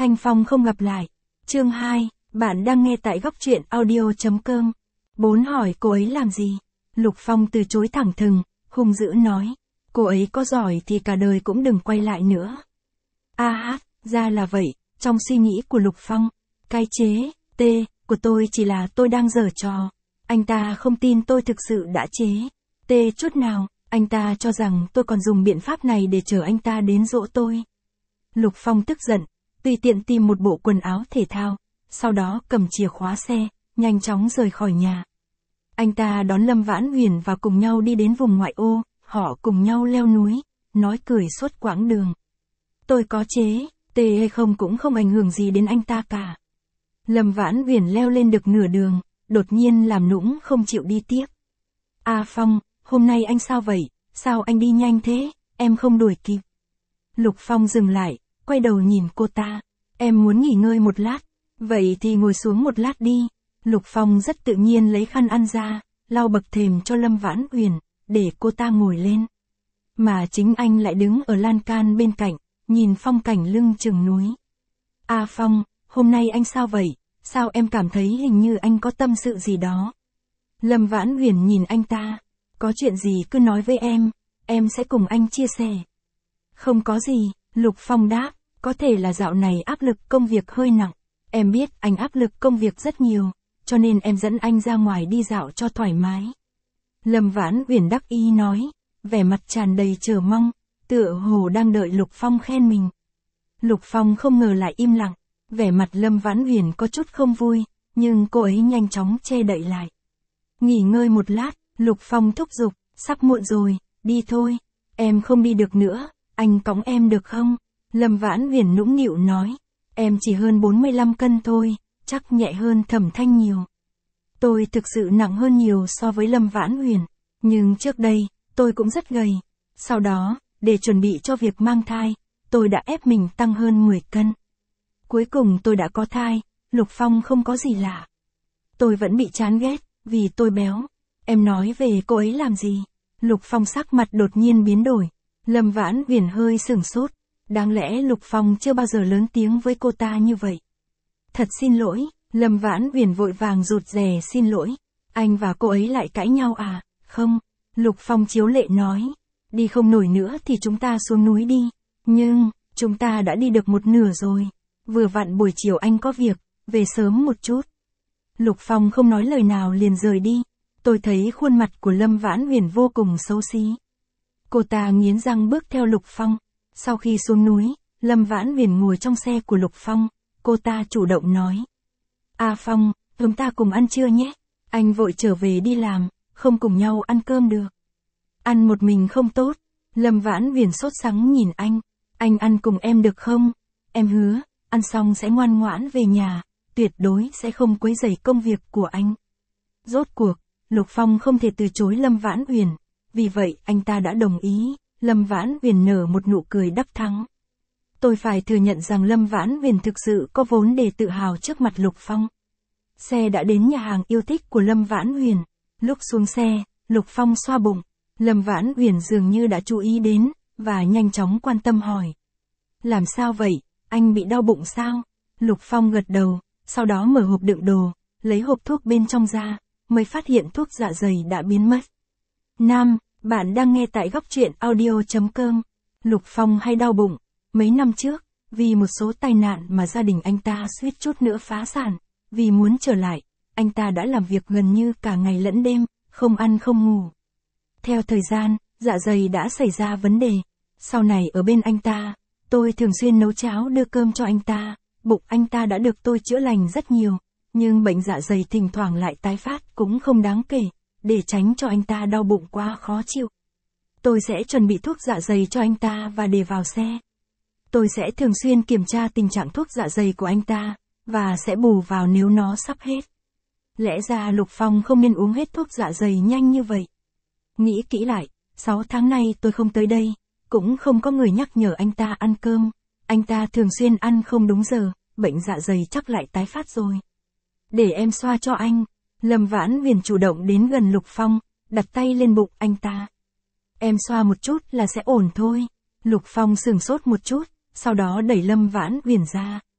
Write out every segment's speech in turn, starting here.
Thanh Phong không gặp lại. Chương 2, bạn đang nghe tại góc truyện audio.com. 4 hỏi cô ấy làm gì? Lục Phong từ chối thẳng thừng, hung dữ nói. Cô ấy có giỏi thì cả đời cũng đừng quay lại nữa. Ra là vậy, trong suy nghĩ của Lục Phong, cái chế, của tôi chỉ là tôi đang giở trò. Anh ta không tin tôi thực sự đã chế, chút nào, anh ta cho rằng tôi còn dùng biện pháp này để chờ anh ta đến dỗ tôi. Lục Phong tức giận, tùy tiện tìm một bộ quần áo thể thao, sau đó cầm chìa khóa xe, nhanh chóng rời khỏi nhà. Anh ta đón Lâm Vãn Huyền và cùng nhau đi đến vùng ngoại ô, họ cùng nhau leo núi, nói cười suốt quãng đường. Tôi có chế, hay không cũng không ảnh hưởng gì đến anh ta cả. Lâm Vãn Huyền leo lên được nửa đường, đột nhiên làm nũng không chịu đi tiếp. Phong, hôm nay anh sao vậy, sao anh đi nhanh thế, em không đuổi kịp. Lục Phong dừng lại, quay đầu nhìn cô ta, em muốn nghỉ ngơi một lát, vậy thì ngồi xuống một lát đi. Lục Phong rất tự nhiên lấy khăn ăn ra, lau bậc thềm cho Lâm Vãn Huyền, để cô ta ngồi lên. Mà chính anh lại đứng ở lan can bên cạnh, nhìn phong cảnh lưng chừng núi. Phong, hôm nay anh sao vậy, sao em cảm thấy hình như anh có tâm sự gì đó. Lâm Vãn Huyền nhìn anh ta, có chuyện gì cứ nói với em sẽ cùng anh chia sẻ. Không có gì, Lục Phong đáp, có thể là dạo này áp lực công việc hơi nặng. Em biết anh áp lực công việc rất nhiều, cho nên em dẫn anh ra ngoài đi dạo cho thoải mái. Lâm Vãn Huyền đắc ý nói, vẻ mặt tràn đầy chờ mong, tựa hồ đang đợi Lục Phong khen mình. Lục Phong không ngờ lại im lặng, vẻ mặt Lâm Vãn Huyền có chút không vui, nhưng cô ấy nhanh chóng che đậy lại. Nghỉ ngơi một lát, Lục Phong thúc giục, sắp muộn rồi, đi thôi, em không đi được nữa, anh cõng em được không? Lâm Vãn Huyền nũng nịu nói, em chỉ hơn 45 cân thôi, chắc nhẹ hơn Thẩm Thanh nhiều. Tôi thực sự nặng hơn nhiều so với Lâm Vãn Huyền, nhưng trước đây, tôi cũng rất gầy. Sau đó, để chuẩn bị cho việc mang thai, tôi đã ép mình tăng hơn 10 cân. Cuối cùng tôi đã có thai, Lục Phong không có gì lạ. Tôi vẫn bị chán ghét, vì tôi béo. Em nói về cô ấy làm gì? Lục Phong sắc mặt đột nhiên biến đổi. Lâm Vãn Huyền hơi sửng sốt. Đáng lẽ Lục Phong chưa bao giờ lớn tiếng với cô ta như vậy. Thật xin lỗi, Lâm Vãn Huyền vội vàng rụt rè xin lỗi. Anh và cô ấy lại cãi nhau à? Không, Lục Phong chiếu lệ nói. Đi không nổi nữa thì chúng ta xuống núi đi. Nhưng, chúng ta đã đi được một nửa rồi. Vừa vặn buổi chiều anh có việc, về sớm một chút. Lục Phong không nói lời nào liền rời đi. Tôi thấy khuôn mặt của Lâm Vãn Huyền vô cùng xấu xí. Cô ta nghiến răng bước theo Lục Phong. Sau khi xuống núi, Lâm Vãn Huyền ngồi trong xe của Lục Phong. Cô ta chủ động nói. Phong, chúng ta cùng ăn trưa nhé. Anh vội trở về đi làm, không cùng nhau ăn cơm được. Ăn một mình không tốt. Lâm Vãn Huyền sốt sắng nhìn anh. Anh ăn cùng em được không? Em hứa, ăn xong sẽ ngoan ngoãn về nhà, tuyệt đối sẽ không quấy rầy công việc của anh. Rốt cuộc, Lục Phong không thể từ chối Lâm Vãn Huyền, vì vậy anh ta đã đồng ý. Lâm Vãn Huyền nở một nụ cười đắc thắng. Tôi phải thừa nhận rằng Lâm Vãn Huyền thực sự có vốn để tự hào trước mặt Lục Phong. Xe đã đến nhà hàng yêu thích của Lâm Vãn Huyền. Lúc xuống xe, Lục Phong xoa bụng. Lâm Vãn Huyền dường như đã chú ý đến, và nhanh chóng quan tâm hỏi. Làm sao vậy, anh bị đau bụng sao? Lục Phong gật đầu, sau đó mở hộp đựng đồ, lấy hộp thuốc bên trong ra, mới phát hiện thuốc dạ dày đã biến mất. Bạn đang nghe tại góc truyện audio.com. Lục Phong hay đau bụng. Mấy năm trước, vì một số tai nạn mà gia đình anh ta suýt chút nữa phá sản. Vì muốn trở lại, anh ta đã làm việc gần như cả ngày lẫn đêm, không ăn không ngủ. Theo thời gian, dạ dày đã xảy ra vấn đề. Sau này ở bên anh ta, tôi thường xuyên nấu cháo đưa cơm cho anh ta. Bụng anh ta đã được tôi chữa lành rất nhiều, nhưng bệnh dạ dày thỉnh thoảng lại tái phát cũng không đáng kể. Để tránh cho anh ta đau bụng quá khó chịu, tôi sẽ chuẩn bị thuốc dạ dày cho anh ta và để vào xe. Tôi sẽ thường xuyên kiểm tra tình trạng thuốc dạ dày của anh ta, và sẽ bù vào nếu nó sắp hết. Lẽ ra Lục Phong không nên uống hết thuốc dạ dày nhanh như vậy. Nghĩ kỹ lại, 6 tháng nay tôi không tới đây, cũng không có người nhắc nhở anh ta ăn cơm. Anh ta thường xuyên ăn không đúng giờ, bệnh dạ dày chắc lại tái phát rồi. Để em xoa cho anh. Lâm Vãn Huyền chủ động đến gần Lục Phong, đặt tay lên bụng anh ta. Em xoa một chút là sẽ ổn thôi. Lục Phong sửng sốt một chút, sau đó đẩy Lâm Vãn Huyền ra.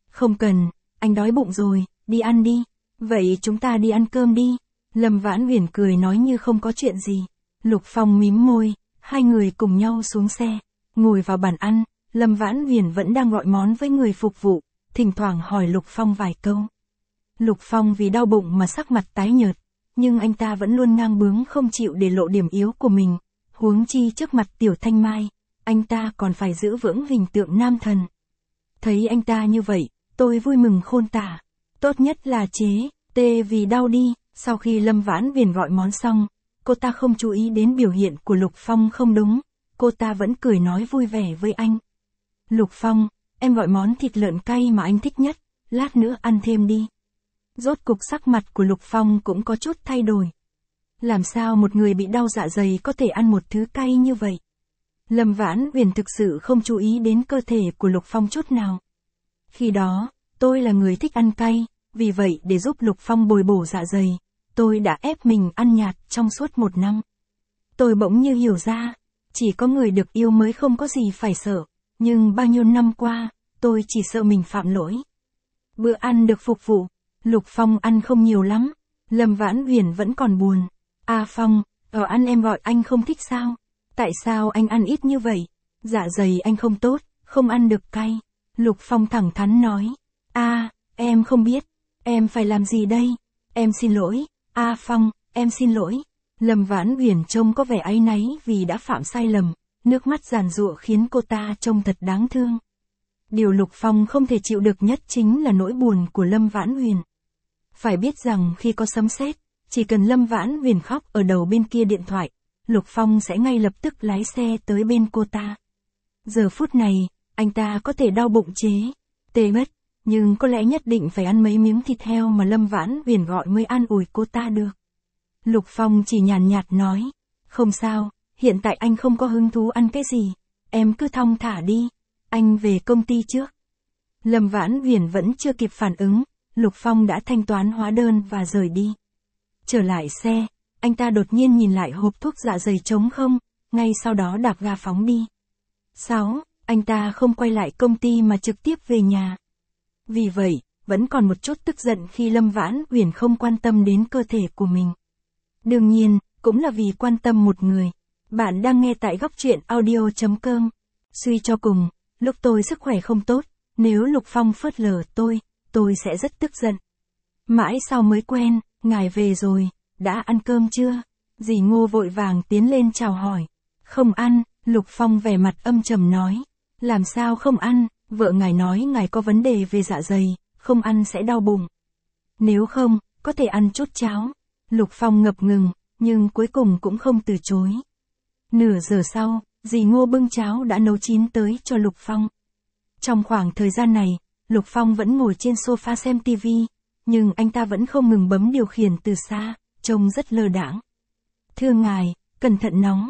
Không cần, anh đói bụng rồi, đi ăn đi. Vậy chúng ta đi ăn cơm đi. Lâm Vãn Uyển cười nói như không có chuyện gì. Lục Phong mím môi, hai người cùng nhau xuống xe, ngồi vào bàn ăn. Lâm Vãn Uyển vẫn đang gọi món với người phục vụ, thỉnh thoảng hỏi Lục Phong vài câu. Lục Phong vì đau bụng mà sắc mặt tái nhợt, nhưng anh ta vẫn luôn ngang bướng không chịu để lộ điểm yếu của mình. Huống chi trước mặt Tiểu Thanh Mai, anh ta còn phải giữ vững hình tượng nam thần. Thấy anh ta như vậy, tôi vui mừng khôn tả. Tốt nhất là chế, tê vì đau đi. Sau khi Lâm Vãn Uyển gọi món xong, cô ta không chú ý đến biểu hiện của Lục Phong không đúng. Cô ta vẫn cười nói vui vẻ với anh. Lục Phong, em gọi món thịt lợn cay mà anh thích nhất, lát nữa ăn thêm đi. Rốt cục sắc mặt của Lục Phong cũng có chút thay đổi. Làm sao một người bị đau dạ dày có thể ăn một thứ cay như vậy? Lâm Vãn Uyển thực sự không chú ý đến cơ thể của Lục Phong chút nào. Khi đó, tôi là người thích ăn cay, vì vậy để giúp Lục Phong bồi bổ dạ dày, tôi đã ép mình ăn nhạt trong suốt 1 năm. Tôi bỗng như hiểu ra, chỉ có người được yêu mới không có gì phải sợ, nhưng bao nhiêu năm qua, tôi chỉ sợ mình phạm lỗi. Bữa ăn được phục vụ, Lục Phong ăn không nhiều lắm, Lâm Vãn Uyển vẫn còn buồn. Phong, ở ăn em gọi anh không thích sao? Tại sao anh ăn ít như vậy? Dạ dày anh không tốt, không ăn được cay. Lục Phong thẳng thắn nói. Em không biết, em phải làm gì đây? Em xin lỗi, Phong, em xin lỗi. Lâm Vãn Uyển trông có vẻ áy náy vì đã phạm sai lầm, nước mắt giàn giụa khiến cô ta trông thật đáng thương. Điều Lục Phong không thể chịu được nhất chính là nỗi buồn của Lâm Vãn Uyển. Phải biết rằng khi có sấm sét, chỉ cần Lâm Vãn Uyển khóc ở đầu bên kia điện thoại, Lục Phong sẽ ngay lập tức lái xe tới bên cô ta. Giờ phút này, anh ta có thể đau bụng chế, tê mất, nhưng có lẽ nhất định phải ăn mấy miếng thịt heo mà Lâm Vãn Uyển gọi mới an ủi cô ta được. Lục Phong chỉ nhàn nhạt nói, không sao, hiện tại anh không có hứng thú ăn cái gì, em cứ thong thả đi, anh về công ty trước. Lâm Vãn Uyển vẫn chưa kịp phản ứng, Lục Phong đã thanh toán hóa đơn và rời đi. Trở lại xe, anh ta đột nhiên nhìn lại hộp thuốc dạ dày trống không, ngay sau đó đạp ga phóng đi. 6. Anh ta không quay lại công ty mà trực tiếp về nhà. Vì vậy, vẫn còn một chút tức giận khi Lâm Vãn Uyển không quan tâm đến cơ thể của mình. Đương nhiên, cũng là vì quan tâm một người. Bạn đang nghe tại góc truyện audio.com. Suy cho cùng, lúc tôi sức khỏe không tốt, nếu Lục Phong phớt lờ tôi sẽ rất tức giận. Mãi sau mới quen, ngài về rồi, đã ăn cơm chưa? Dì Ngô vội vàng tiến lên chào hỏi. Không ăn, Lục Phong vẻ mặt âm trầm nói. Làm sao không ăn, vợ ngài nói ngài có vấn đề về dạ dày, không ăn sẽ đau bụng. Nếu không, có thể ăn chút cháo. Lục Phong ngập ngừng, nhưng cuối cùng cũng không từ chối. Nửa giờ sau, dì Ngô bưng cháo đã nấu chín tới cho Lục Phong. Trong khoảng thời gian này, Lục Phong vẫn ngồi trên sofa xem TV, nhưng anh ta vẫn không ngừng bấm điều khiển từ xa, trông rất lơ đãng. Thưa ngài, cẩn thận nóng.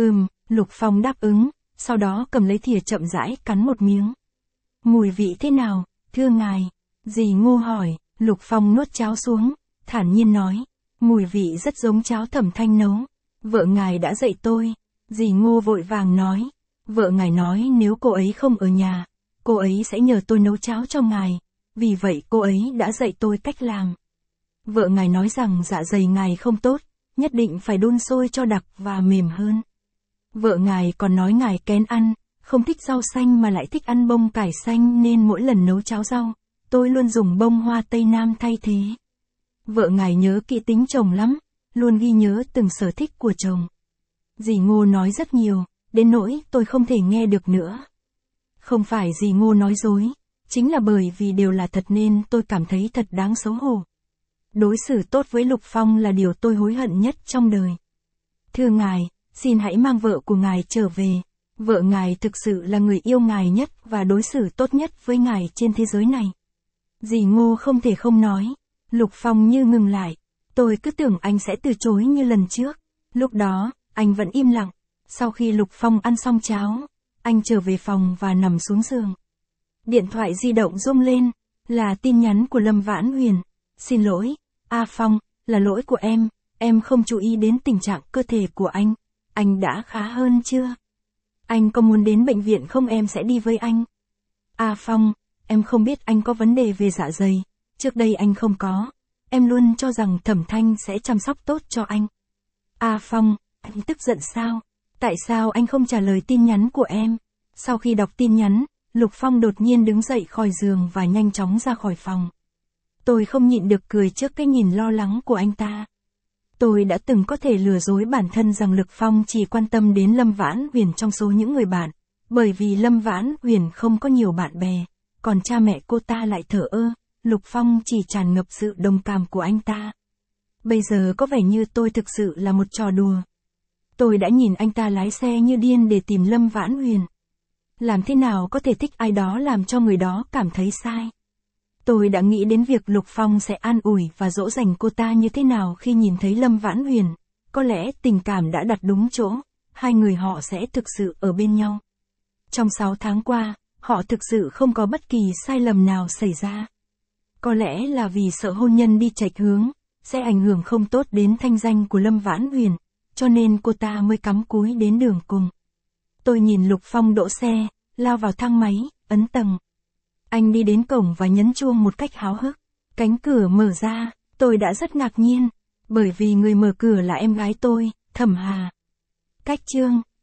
Lục Phong đáp ứng, sau đó cầm lấy thìa chậm rãi cắn một miếng. Mùi vị thế nào, thưa ngài? Dì Ngô hỏi. Lục Phong nuốt cháo xuống, thản nhiên nói. Mùi vị rất giống cháo Thẩm Thanh nấu. Vợ ngài đã dạy tôi. Dì Ngô vội vàng nói. Vợ ngài nói nếu cô ấy không ở nhà, cô ấy sẽ nhờ tôi nấu cháo cho ngài. Vì vậy cô ấy đã dạy tôi cách làm. Vợ ngài nói rằng dạ dày ngài không tốt, nhất định phải đun sôi cho đặc và mềm hơn. Vợ ngài còn nói ngài kén ăn, không thích rau xanh mà lại thích ăn bông cải xanh nên mỗi lần nấu cháo rau, tôi luôn dùng bông hoa Tây Nam thay thế. Vợ ngài nhớ kỹ tính chồng lắm, luôn ghi nhớ từng sở thích của chồng. Dì Ngô nói rất nhiều, đến nỗi tôi không thể nghe được nữa. Không phải dì Ngô nói dối, chính là bởi vì đều là thật nên tôi cảm thấy thật đáng xấu hổ. Đối xử tốt với Lục Phong là điều tôi hối hận nhất trong đời. Thưa ngài, xin hãy mang vợ của ngài trở về. Vợ ngài thực sự là người yêu ngài nhất và đối xử tốt nhất với ngài trên thế giới này. Dì Ngô không thể không nói. Lục Phong như ngừng lại. Tôi cứ tưởng anh sẽ từ chối như lần trước. Lúc đó, anh vẫn im lặng. Sau khi Lục Phong ăn xong cháo, anh trở về phòng và nằm xuống giường. Điện thoại di động rung lên, là tin nhắn của Lâm Vãn Uyển. Xin lỗi, Phong, là lỗi của em không chú ý đến tình trạng cơ thể của anh đã khá hơn chưa? Anh có muốn đến bệnh viện không, em sẽ đi với anh. Phong, em không biết anh có vấn đề về dạ dày, trước đây anh không có. Em luôn cho rằng Thẩm Thanh sẽ chăm sóc tốt cho anh. A Phong, anh tức giận sao? Tại sao anh không trả lời tin nhắn của em? Sau khi đọc tin nhắn, Lục Phong đột nhiên đứng dậy khỏi giường và nhanh chóng ra khỏi phòng. Tôi không nhịn được cười trước cái nhìn lo lắng của anh ta. Tôi đã từng có thể lừa dối bản thân rằng Lục Phong chỉ quan tâm đến Lâm Vãn Huyền trong số những người bạn, bởi vì Lâm Vãn Huyền không có nhiều bạn bè, còn cha mẹ cô ta lại thờ ơ, Lục Phong chỉ tràn ngập sự đồng cảm của anh ta. Bây giờ có vẻ như tôi thực sự là một trò đùa. Tôi đã nhìn anh ta lái xe như điên để tìm Lâm Vãn Huyền. Làm thế nào có thể thích ai đó làm cho người đó cảm thấy sai? Tôi đã nghĩ đến việc Lục Phong sẽ an ủi và dỗ dành cô ta như thế nào khi nhìn thấy Lâm Vãn Huyền. Có lẽ tình cảm đã đặt đúng chỗ, hai người họ sẽ thực sự ở bên nhau. Trong 6 tháng qua, họ thực sự không có bất kỳ sai lầm nào xảy ra. Có lẽ là vì sợ hôn nhân đi chệch hướng, sẽ ảnh hưởng không tốt đến thanh danh của Lâm Vãn Huyền, cho nên cô ta mới cắm cúi đến đường cùng. Tôi nhìn Lục Phong đỗ xe, lao vào thang máy, ấn tầng. Anh đi đến cổng và nhấn chuông một cách háo hức. Cánh cửa mở ra, tôi đã rất ngạc nhiên, bởi vì người mở cửa là em gái tôi, Thẩm Hà. Cách chương